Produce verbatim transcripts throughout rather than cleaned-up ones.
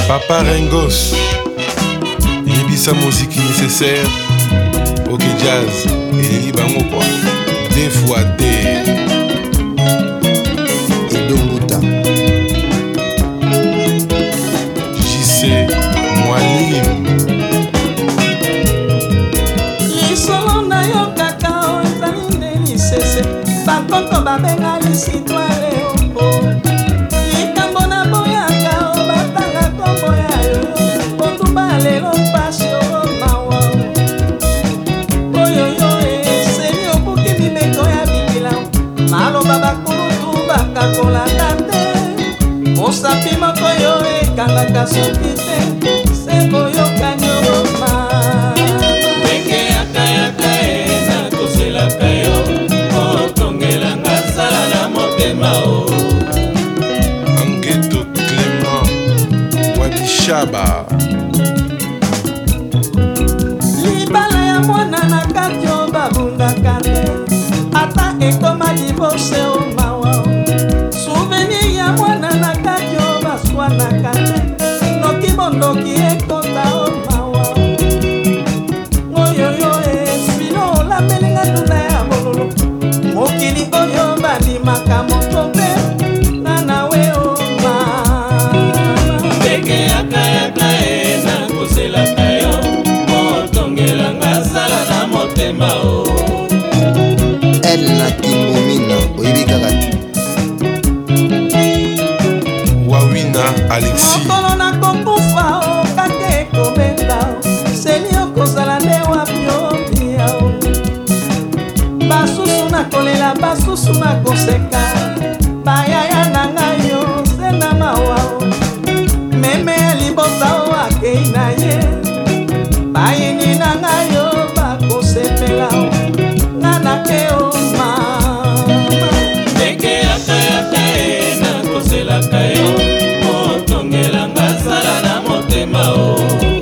Papa Rengos, yebisa musique nécessaire. Ok jazz, et bango quoi. Deux fois deux. Et Donguta. J C Mwalim. Lisolo na yo kaka ozali nde lisese. Bakoko babenga lisitwale opo. Likambo na boyaka obatanga kombo ya yo. Ponduba lelo mpasi mawa. Oyoyo eseli obuki mimeko ya bikila. Maloba bakulutu bakakolanda te. Mosapi moko yo ekangaka soki te. Sebo yokani oroma. Angeto Clément Wadishaba. Libala ya mwana na kati o babundaka te. Ata ekoma divorce o mawa. Souvenir ya mwana na kati o baswanaka te. Noki bondoki ekota o mawa. Oyoyo esilo olamelinga tuna ya bololo. Mokili oyo bandimaka moto pe. Nanawe o ma. Beke yaka yaka e na koselaka yo. Motongelanga sala na motema o. Elle na Kimbomina oyebi kaka Wawina Alexis. Mokolo na kokufa o kake ekobenda o. Seli okozala nde wapi obia o. Basusu na kolela basusu na koseka. Bayaya na ngai yo senda mawa o. Meme ya libota o akei na ye. Bayini na ngai yo bakosepela o. Ngana ke o mama. Beke yaka yaka e na koselaka yo. Motongelanga sala na motema o.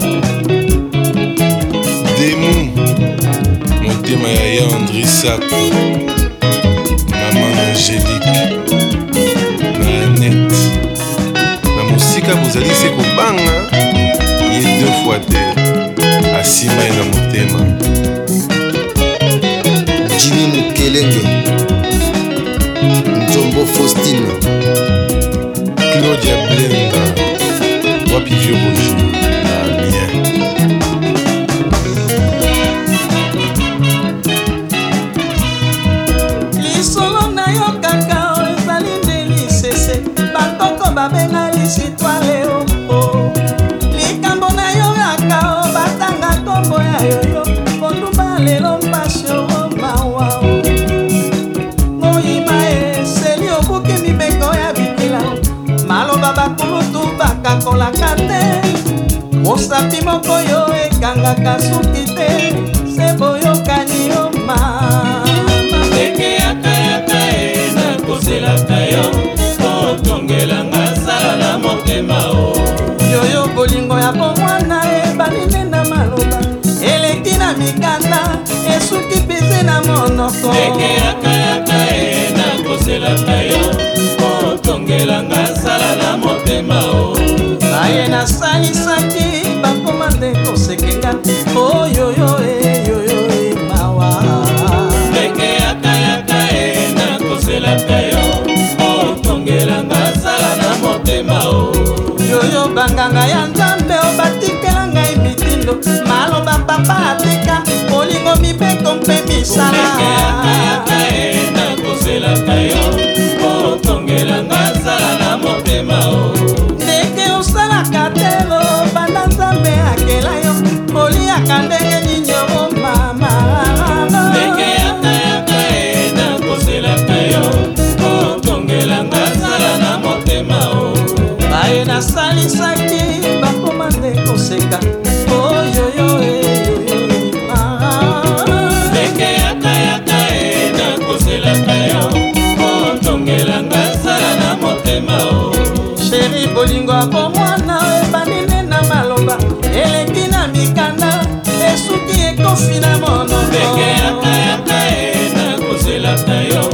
Demu motema ya ya Andri Sako. Maman Angélique na Annette. Na musika bozali se kobanga ye deux fois deux. Asima na motema. Jimmy Mukelenge Nzombo Faustine Claudia Blenda. Wapi vieux Roger na bien. Lisolo na yo kaka o ezali nde lisese. Bakoko babenga lisitwale o. Likambo na yo yaka o batanga kombo ya yoyo. Ponduba lelo mpasi o mawa o. Moyima eseli obuki mimeko ya bikila. Maloba bakulutu bakakolaka te. Mosapi moko yo ekangaka suki te. Sebo yokani o mama. Beke yaka yaka e na koselaka yo. Motongelanga sala na motema o. Yoyo bolingo ya bomwana ebalinde na maloba. Eleki na mikanda esuki pese na monoko. Beke yaka yaka e na koselaka yo. Motongelanga sala na motema o. Baye nasalisaki bakoma nde kosekenga. Oyoyo e yoyo e mawa. Beke yaka yaka e na koselaka yo. Motongelanga sala na motema o. Yoyo banganga ya nzambe obatikela ngai mitindo. Maloba papa atika bolingo mibeko mpe misala. Beke yaka yaka e na koselaka yo. Motongelanga sala na motema o. Ndenge osalaka telo banda nzambe akela yo. Boliaka ndenge nini o mama. Beke yaka yaka e na koselaka yo. Motongelanga sala na motema o. Baye nasalisaki bakoma nde koseka. Oyoyo e yoyo mama. Beke yaka yaka e na koselaka yo. Motongelanga sala na motema o. Sheri bolingo apo mwana ebanine na maloba. Eleki na mikanda esuki ekofi na monoko. Beke yaka yaka e na koselaka yo.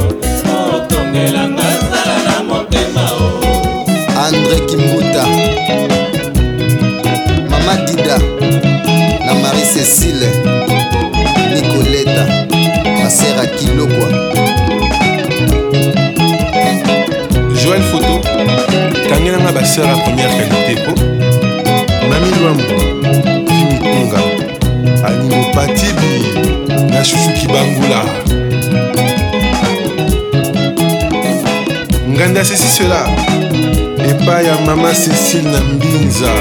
Motongelanga sala na motema o. André Kimbuta kangelanga baseur ya première qualité po mami lwambo fimitunga animo patidi na shushu kibangula nganda ceci cela epai ya mama Cécile na Mbinza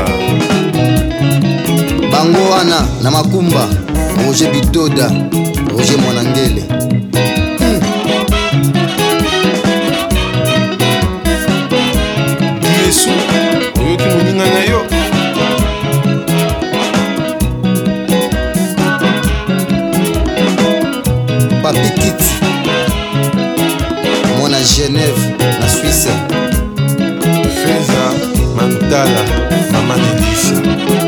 bango wana na makumba Roger Bitoda Roger Mwanangele hmm. Yesu oyoki moninga na yo Papi Kiti mwana Genève na Suisse Feza Mantala mama Nelisa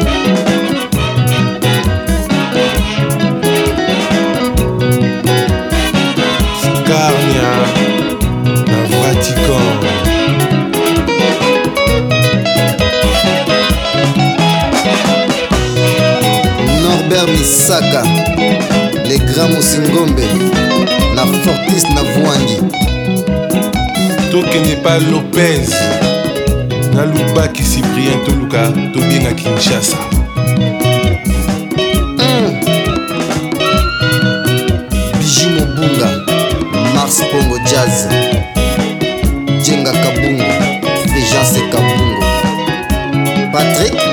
Scarnia na Vatican Norbert Misaka les grands Mosingombe na Fortis na Vuangi tokende pa Lopez na lubaki Cyprien toluka tobenga Kinshasa mm. Biji Mobunga Mars Pongo Jazz Jenga Kabungo Fejance Kabungo Patrick